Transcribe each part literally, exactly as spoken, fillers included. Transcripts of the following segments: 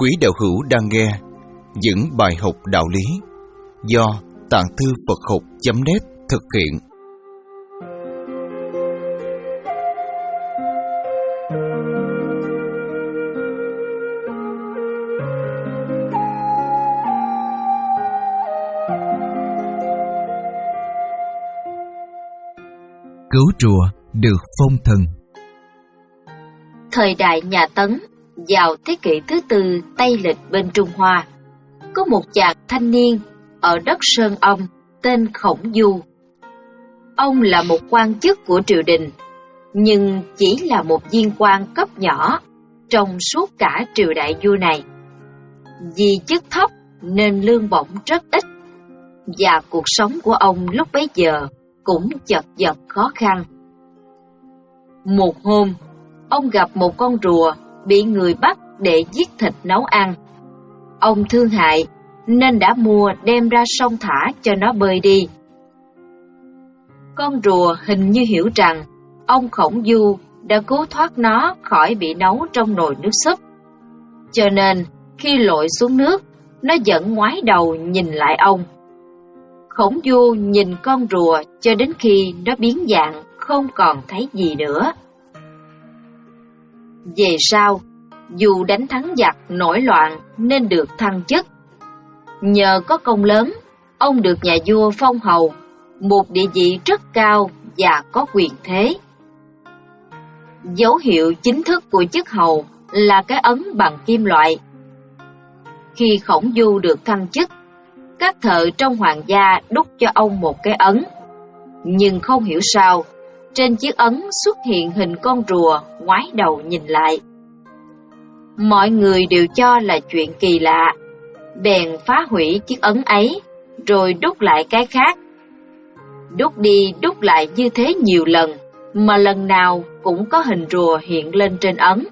Quý đạo hữu đang nghe những bài học đạo lý do Tạng Thư Phật Học chấm net thực hiện. Cứu rùa được phong thần. Thời đại nhà Tấn, vào thế kỷ thứ tư Tây lịch bên Trung Hoa, có một chàng thanh niên ở đất Sơn Âm tên Khổng Du. Ông là một quan chức của triều đình, nhưng chỉ là một viên quan cấp nhỏ trong suốt cả triều đại vua này. Vì chức thấp nên lương bổng rất ít, và cuộc sống của ông lúc bấy giờ cũng chật vật khó khăn. Một hôm, ông gặp một con rùa bị người bắt để giết thịt nấu ăn. Ông thương hại nên đã mua đem ra sông thả cho nó bơi đi. Con rùa hình như hiểu rằng ông Khổng Du đã cứu thoát nó khỏi bị nấu trong nồi nước súp, cho nên khi lội xuống nước, nó vẫn ngoái đầu nhìn lại ông. Khổng Du nhìn con rùa cho đến khi nó biến dạng không còn thấy gì nữa. Về sau, dù đánh thắng giặc nổi loạn nên được thăng chức. Nhờ có công lớn, ông được nhà vua phong hầu, một địa vị rất cao và có quyền thế. Dấu hiệu chính thức của chức hầu là cái ấn bằng kim loại. Khi Khổng Du được thăng chức, các thợ trong hoàng gia đúc cho ông một cái ấn. Nhưng không hiểu sao, trên chiếc ấn xuất hiện hình con rùa ngoái đầu nhìn lại. Mọi người đều cho là chuyện kỳ lạ, bèn phá hủy chiếc ấn ấy, rồi đúc lại cái khác. Đúc đi đúc lại như thế nhiều lần, mà lần nào cũng có hình rùa hiện lên trên ấn.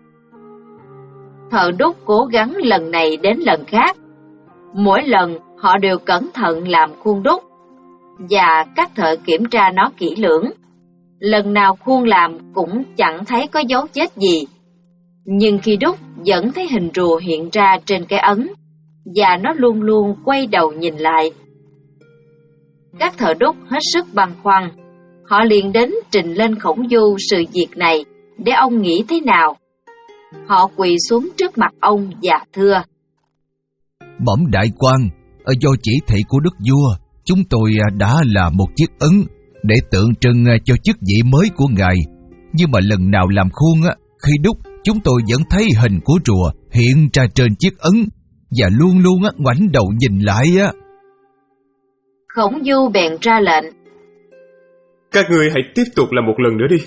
Thợ đúc cố gắng lần này đến lần khác. Mỗi lần họ đều cẩn thận làm khuôn đúc, và các thợ kiểm tra nó kỹ lưỡng. Lần nào khuôn làm cũng chẳng thấy có dấu vết gì, nhưng khi đúc vẫn thấy hình rùa hiện ra trên cái ấn, và nó luôn luôn quay đầu nhìn lại. Các thợ đúc hết sức băn khoăn, họ liền đến trình lên Khổng Du sự việc này để ông nghĩ thế nào. Họ quỳ xuống trước mặt ông và thưa: Bẩm đại quan, ở do chỉ thị của đức vua, chúng tôi đã làm một chiếc ấn để tượng trưng cho chức vị mới của ngài. Nhưng mà lần nào làm khuôn, khi đúc chúng tôi vẫn thấy hình của rùa hiện ra trên chiếc ấn, và luôn luôn ngoảnh đầu nhìn lại. Khổng Du bèn ra lệnh: Các ngươi hãy tiếp tục làm một lần nữa đi.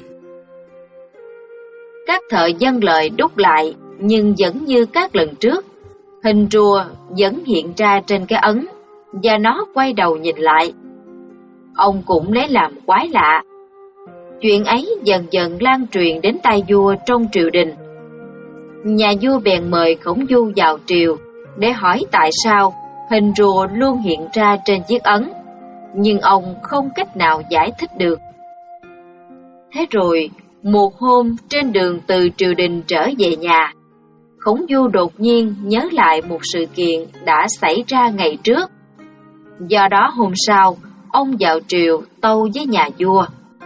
Các thợ vâng lời đúc lại, nhưng vẫn như các lần trước, hình rùa vẫn hiện ra trên cái ấn, và nó quay đầu nhìn lại. Ông cũng lấy làm quái lạ. Chuyện ấy dần dần lan truyền đến tai vua trong triều đình. Nhà vua bèn mời Khổng Du vào triều để hỏi tại sao hình rùa luôn hiện ra trên chiếc ấn, nhưng ông không cách nào giải thích được. Thế rồi, một hôm trên đường từ triều đình trở về nhà, Khổng Du đột nhiên nhớ lại một sự kiện đã xảy ra ngày trước. Do đó hôm sau, ông vào triều tâu với nhà vua: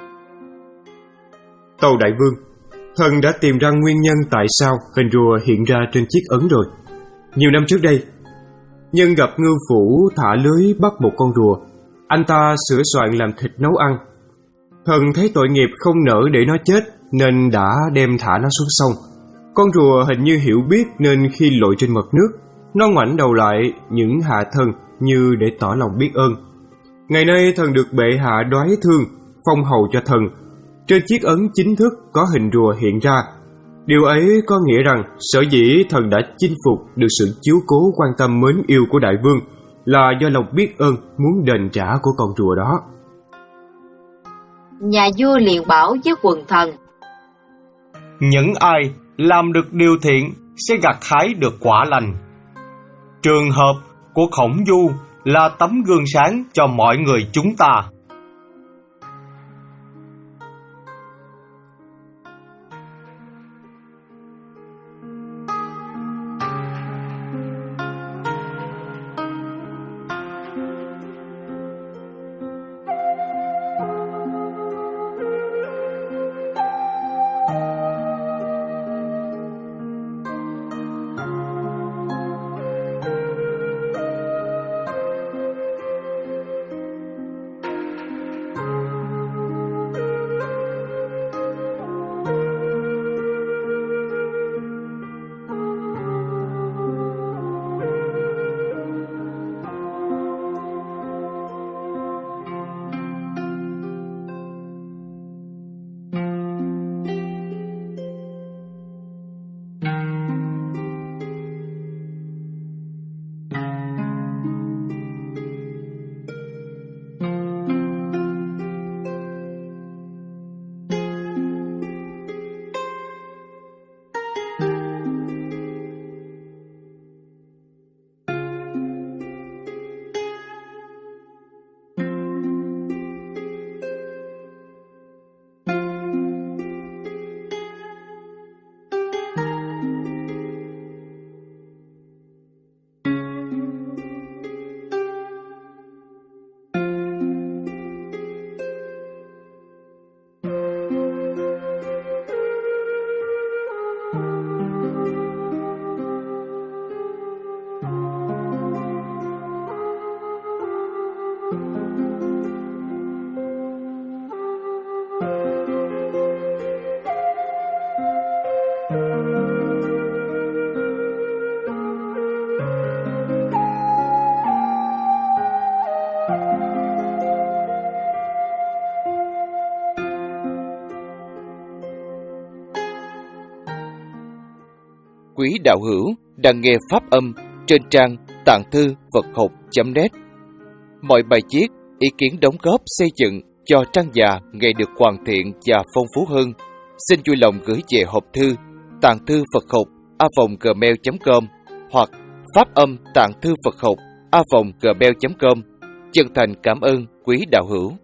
Tâu đại vương, thần đã tìm ra nguyên nhân tại sao hình rùa hiện ra trên chiếc ấn rồi. Nhiều năm trước đây, nhân gặp ngưu phủ thả lưới bắt một con rùa. Anh ta sửa soạn làm thịt nấu ăn. Thần thấy tội nghiệp không nỡ để nó chết, nên đã đem thả nó xuống sông. Con rùa hình như hiểu biết, nên khi lội trên mặt nước, nó ngoảnh đầu lại những hạ thần như để tỏ lòng biết ơn. Ngày nay thần được bệ hạ đoái thương, phong hầu cho thần. Trên chiếc ấn chính thức có hình rùa hiện ra. Điều ấy có nghĩa rằng sở dĩ thần đã chinh phục được sự chiếu cố quan tâm mến yêu của đại vương là do lòng biết ơn muốn đền trả của con rùa đó. Nhà vua liền bảo với quần thần: Những ai làm được điều thiện sẽ gặt hái được quả lành. Trường hợp của Khổng Du là tấm gương sáng cho mọi người chúng ta. quý đạo hữu đang nghe pháp âm trên trang tạng thư Phật học chấm net. Mọi bài viết, ý kiến đóng góp xây dựng cho trang già ngày được hoàn thiện và phong phú hơn, xin vui lòng gửi về hộp thư tạng thư Phật học a vòng gmail chấm com hoặc pháp âm tạng thư Phật học a vòng gmail chấm com. Chân thành cảm ơn quý đạo hữu.